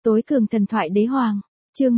Tối cường thần thoại đế hoàng, chương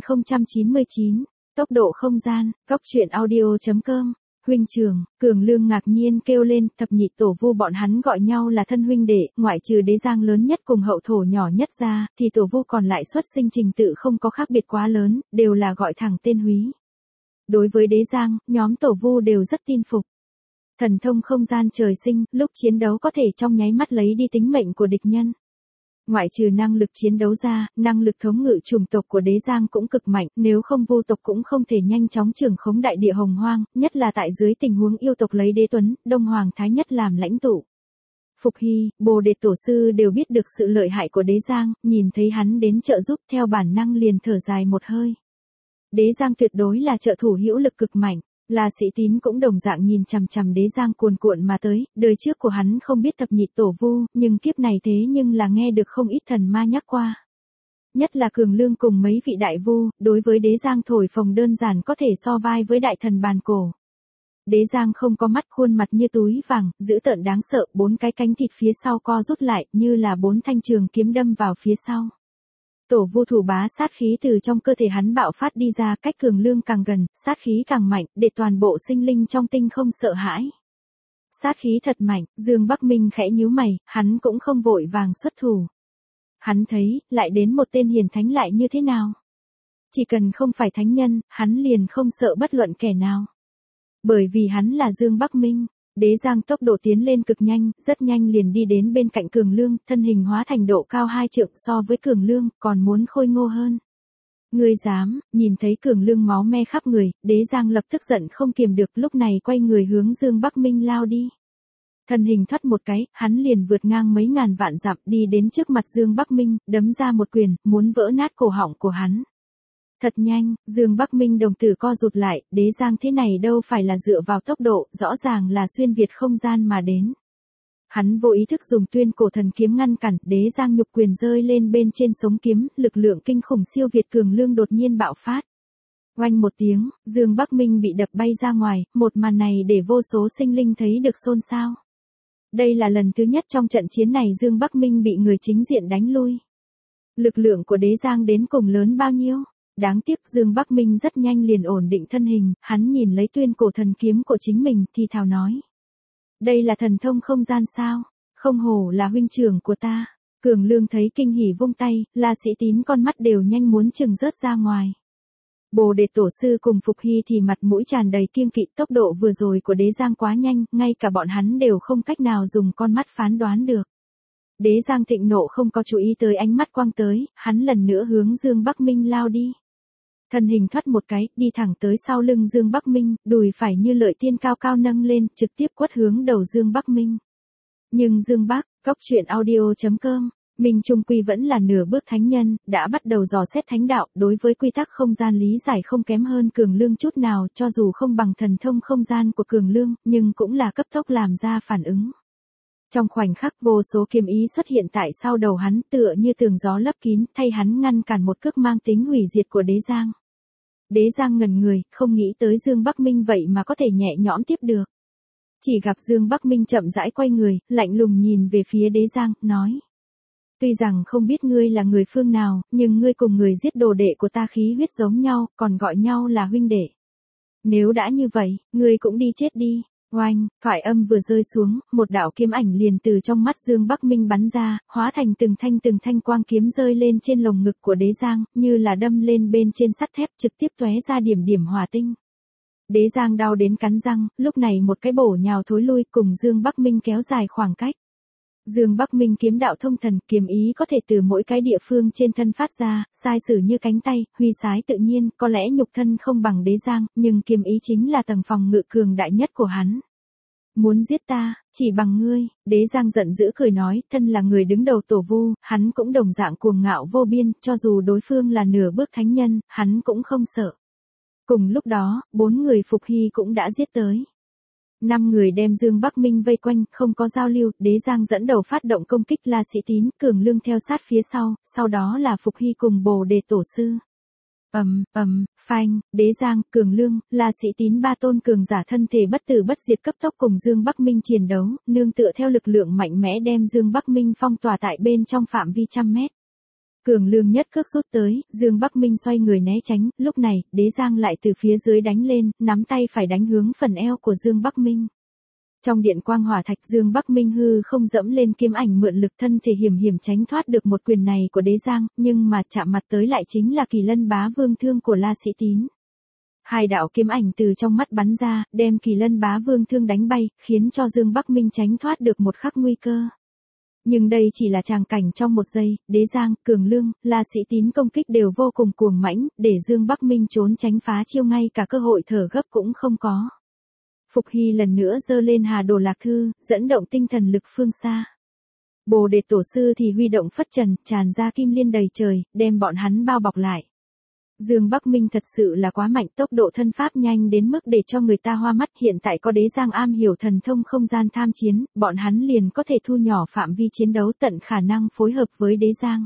1099, tốc độ không gian, góc truyện audio.com. Huynh trưởng, Cường Lương ngạc nhiên kêu lên, thập nhị tổ vu bọn hắn gọi nhau là thân huynh đệ, ngoại trừ đế giang lớn nhất cùng hậu thổ nhỏ nhất ra, thì tổ vu còn lại xuất sinh trình tự không có khác biệt quá lớn, đều là gọi thẳng tên húy. Đối với đế giang, nhóm tổ vu đều rất tin phục. Thần thông không gian trời sinh, lúc chiến đấu có thể trong nháy mắt lấy đi tính mệnh của địch nhân. Ngoại trừ năng lực chiến đấu ra, năng lực thống ngự chủng tộc của đế giang cũng cực mạnh, nếu không vu tộc cũng không thể nhanh chóng trưởng khống đại địa hồng hoang, nhất là tại dưới tình huống yêu tộc lấy đế tuấn, Đông Hoàng Thái Nhất làm lãnh tụ. Phục Hy, Bồ Đề Tổ Sư đều biết được sự lợi hại của đế giang, nhìn thấy hắn đến trợ giúp theo bản năng liền thở dài một hơi. Đế giang tuyệt đối là trợ thủ hữu lực cực mạnh. La Sĩ Tín cũng đồng dạng nhìn chằm chằm đế giang cuồn cuộn mà tới, đời trước của hắn không biết thập nhị tổ vu, nhưng kiếp này thế nhưng là nghe được không ít thần ma nhắc qua. Nhất là Cường Lương cùng mấy vị đại vu, đối với đế giang thổi phồng đơn giản có thể so vai với đại thần bàn cổ. Đế giang không có mắt, khuôn mặt như túi vàng, dữ tợn đáng sợ, 4 cái cánh thịt phía sau co rút lại, như là 4 thanh trường kiếm đâm vào phía sau. Tổ vu thủ bá sát khí từ trong cơ thể hắn bạo phát đi ra, cách Cường Lương càng gần, sát khí càng mạnh, để toàn bộ sinh linh trong tinh không sợ hãi. Sát khí thật mạnh, Dương Bắc Minh khẽ nhíu mày, hắn cũng không vội vàng xuất thủ. Hắn thấy, lại đến một tên hiền thánh lại như thế nào? Chỉ cần không phải thánh nhân, hắn liền không sợ bất luận kẻ nào. Bởi vì hắn là Dương Bắc Minh. Đế giang tốc độ tiến lên cực nhanh, rất nhanh liền đi đến bên cạnh Cường Lương, thân hình hóa thành độ cao 2 trượng so với Cường Lương, còn muốn khôi ngô hơn. Ngươi dám, nhìn thấy Cường Lương máu me khắp người, đế giang lập tức giận không kiềm được, lúc này quay người hướng Dương Bắc Minh lao đi. Thân hình thoát một cái, hắn liền vượt ngang mấy ngàn vạn dặm đi đến trước mặt Dương Bắc Minh, đấm ra một quyền, muốn vỡ nát cổ họng của hắn. Thật nhanh, Dương Bắc Minh đồng tử co rụt lại, đế giang thế này đâu phải là dựa vào tốc độ, rõ ràng là xuyên việt không gian mà đến. Hắn vô ý thức dùng tuyên cổ thần kiếm ngăn cản, đế giang nhục quyền rơi lên bên trên sống kiếm, lực lượng kinh khủng siêu việt Cường Lương đột nhiên bạo phát. Oanh một tiếng, Dương Bắc Minh bị đập bay ra ngoài, một màn này để vô số sinh linh thấy được xôn xao. Đây là lần thứ nhất trong trận chiến này Dương Bắc Minh bị người chính diện đánh lui. Lực lượng của đế giang đến cùng lớn bao nhiêu? Đáng tiếc Dương Bắc Minh rất nhanh liền ổn định thân hình, hắn nhìn lấy tuyên cổ thần kiếm của chính mình thì thào nói. Đây là thần thông không gian sao, không hổ là huynh trưởng của ta. Cường Lương thấy kinh hỉ vung tay, La Sĩ Tín con mắt đều nhanh muốn trừng rớt ra ngoài. Bồ Đề Tổ Sư cùng Phục Hy thì mặt mũi tràn đầy kiêng kỵ, tốc độ vừa rồi của đế giang quá nhanh, ngay cả bọn hắn đều không cách nào dùng con mắt phán đoán được. Đế giang thịnh nộ không có chú ý tới ánh mắt quang tới, hắn lần nữa hướng Dương Bắc Minh lao đi. Thân hình thoát một cái, đi thẳng tới sau lưng Dương Bắc Minh, đùi phải như lợi tiên cao cao nâng lên, trực tiếp quất hướng đầu Dương Bắc Minh. Nhưng Dương Bắc, góc truyện audio.com, mình trung quy vẫn là nửa bước thánh nhân, đã bắt đầu dò xét thánh đạo, đối với quy tắc không gian lý giải không kém hơn Cường Lương chút nào, cho dù không bằng thần thông không gian của Cường Lương, nhưng cũng là cấp tốc làm ra phản ứng. Trong khoảnh khắc vô số kiếm ý xuất hiện tại sau đầu hắn, tựa như tường gió lấp kín, thay hắn ngăn cản một cước mang tính hủy diệt của đế giang. Đế giang ngẩn người, không nghĩ tới Dương Bắc Minh vậy mà có thể nhẹ nhõm tiếp được. Chỉ gặp Dương Bắc Minh chậm rãi quay người, lạnh lùng nhìn về phía đế giang, nói. Tuy rằng không biết ngươi là người phương nào, nhưng ngươi cùng người giết đồ đệ của ta khí huyết giống nhau, còn gọi nhau là huynh đệ. Nếu đã như vậy, ngươi cũng đi chết đi. Oanh, thoại âm vừa rơi xuống, một đạo kiếm ảnh liền từ trong mắt Dương Bắc Minh bắn ra, hóa thành từng thanh quang kiếm rơi lên trên lồng ngực của đế giang, như là đâm lên bên trên sắt thép trực tiếp tóe ra điểm điểm hỏa tinh. Đế giang đau đến cắn răng, lúc này một cái bổ nhào thối lui cùng Dương Bắc Minh kéo dài khoảng cách. Dương Bắc Minh kiếm đạo thông thần, kiếm ý có thể từ mỗi cái địa phương trên thân phát ra, sai sử như cánh tay, huy sái tự nhiên, có lẽ nhục thân không bằng đế giang, nhưng kiếm ý chính là tầng phòng ngự cường đại nhất của hắn. Muốn giết ta, chỉ bằng ngươi, đế giang giận dữ cười nói, thân là người đứng đầu tổ vu, hắn cũng đồng dạng cuồng ngạo vô biên, cho dù đối phương là nửa bước thánh nhân, hắn cũng không sợ. Cùng lúc đó, 4 người Phục Hy cũng đã giết tới. 5 người đem Dương Bắc Minh vây quanh, không có giao lưu, đế giang dẫn đầu phát động công kích La Sĩ Tín, Cường Lương theo sát phía sau đó là Phục Hy cùng Bồ Đề Tổ Sư. Phanh, đế giang, Cường Lương, La Sĩ Tín ba tôn cường giả thân thể bất tử bất diệt cấp tốc cùng Dương Bắc Minh chiến đấu, nương tựa theo lực lượng mạnh mẽ đem Dương Bắc Minh phong tỏa tại bên trong phạm vi trăm mét. Cường Lương nhất cước rút tới, Dương Bắc Minh xoay người né tránh, lúc này, Đế Giang lại từ phía dưới đánh lên, nắm tay phải đánh hướng phần eo của Dương Bắc Minh. Trong điện quang hỏa thạch Dương Bắc Minh hư không dẫm lên kiếm ảnh mượn lực thân thể hiểm hiểm tránh thoát được một quyền này của Đế Giang, nhưng mà chạm mặt tới lại chính là Kỳ Lân Bá Vương thương của La Sĩ Tín. Hai đạo kiếm ảnh từ trong mắt bắn ra, đem Kỳ Lân Bá Vương thương đánh bay, khiến cho Dương Bắc Minh tránh thoát được một khắc nguy cơ. Nhưng đây chỉ là tràng cảnh trong một giây, Đế Giang, Cường Lương, La Sĩ Tín công kích đều vô cùng cuồng mãnh, để Dương Bắc Minh trốn tránh phá chiêu ngay cả cơ hội thở gấp cũng không có. Phục Hy lần nữa giơ lên Hà Đồ Lạc Thư, dẫn động tinh thần lực phương xa. Bồ Đề Tổ Sư thì huy động phất trần, tràn ra kim liên đầy trời, đem bọn hắn bao bọc lại. Dương Bắc Minh thật sự là quá mạnh, tốc độ thân pháp nhanh đến mức để cho người ta hoa mắt. Hiện tại có Đế Giang am hiểu thần thông không gian tham chiến, bọn hắn liền có thể thu nhỏ phạm vi chiến đấu tận khả năng phối hợp với Đế Giang.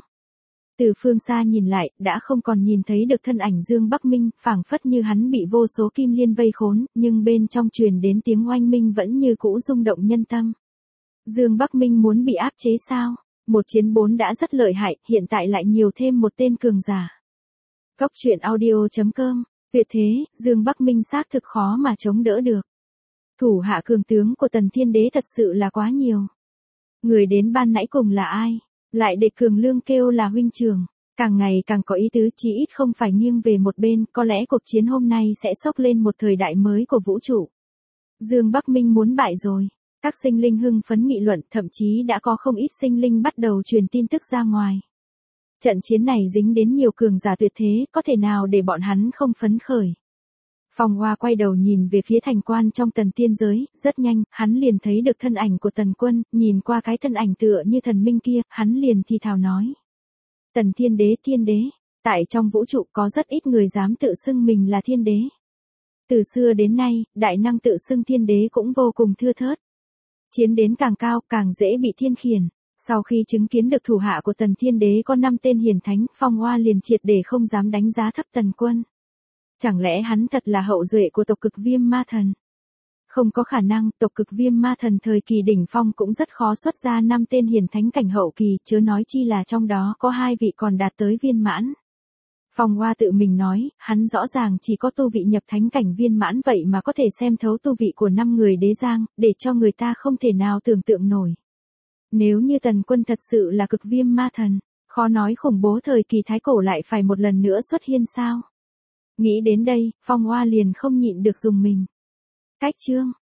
Từ phương xa nhìn lại, đã không còn nhìn thấy được thân ảnh Dương Bắc Minh, phảng phất như hắn bị vô số kim liên vây khốn, nhưng bên trong truyền đến tiếng oanh minh vẫn như cũ rung động nhân tâm. Dương Bắc Minh muốn bị áp chế sao? Một chiến 4 đã rất lợi hại, hiện tại lại nhiều thêm một tên cường giả. Cốc truyện audio.com, tuyệt thế, Dương Bắc Minh xác thực khó mà chống đỡ được. Thủ hạ cường tướng của Tần Thiên Đế thật sự là quá nhiều. Người đến ban nãy cùng là ai? Lại để Cường Lương kêu là huynh trưởng, càng ngày càng có ý tứ, chí ít không phải nghiêng về một bên, có lẽ cuộc chiến hôm nay sẽ xốc lên một thời đại mới của vũ trụ. Dương Bắc Minh muốn bại rồi. Các sinh linh hưng phấn nghị luận, thậm chí đã có không ít sinh linh bắt đầu truyền tin tức ra ngoài. Trận chiến này dính đến nhiều cường giả tuyệt thế, có thể nào để bọn hắn không phấn khởi. Phong Hoa quay đầu nhìn về phía thành quan trong Tần Tiên giới, rất nhanh, hắn liền thấy được thân ảnh của Tần Quân, nhìn qua cái thân ảnh tựa như thần minh kia, hắn liền thì thào nói. Tần Thiên Đế, tại trong vũ trụ có rất ít người dám tự xưng mình là Thiên Đế. Từ xưa đến nay, đại năng tự xưng Thiên Đế cũng vô cùng thưa thớt. Chiến đến càng cao, càng dễ bị thiên khiển. Sau khi chứng kiến được thủ hạ của Tần Thiên Đế có 5 tên hiền thánh, Phong Hoa liền triệt để không dám đánh giá thấp Tần Quân. Chẳng lẽ hắn thật là hậu duệ của tộc Cực Viêm Ma Thần? Không có khả năng, tộc Cực Viêm Ma Thần thời kỳ đỉnh phong cũng rất khó xuất ra 5 tên hiền thánh cảnh hậu kỳ, chớ nói chi là trong đó có 2 vị còn đạt tới viên mãn. Phong Hoa tự mình nói, hắn rõ ràng chỉ có tu vị nhập thánh cảnh viên mãn vậy mà có thể xem thấu tu vị của 5 người Đế Giang, để cho người ta không thể nào tưởng tượng nổi. Nếu như Tần Quân thật sự là Cực Viêm Ma Thần, khó nói khủng bố thời kỳ thái cổ lại phải một lần nữa xuất hiện sao? Nghĩ đến đây, Phong Hoa liền không nhịn được dùng mình. Cách chương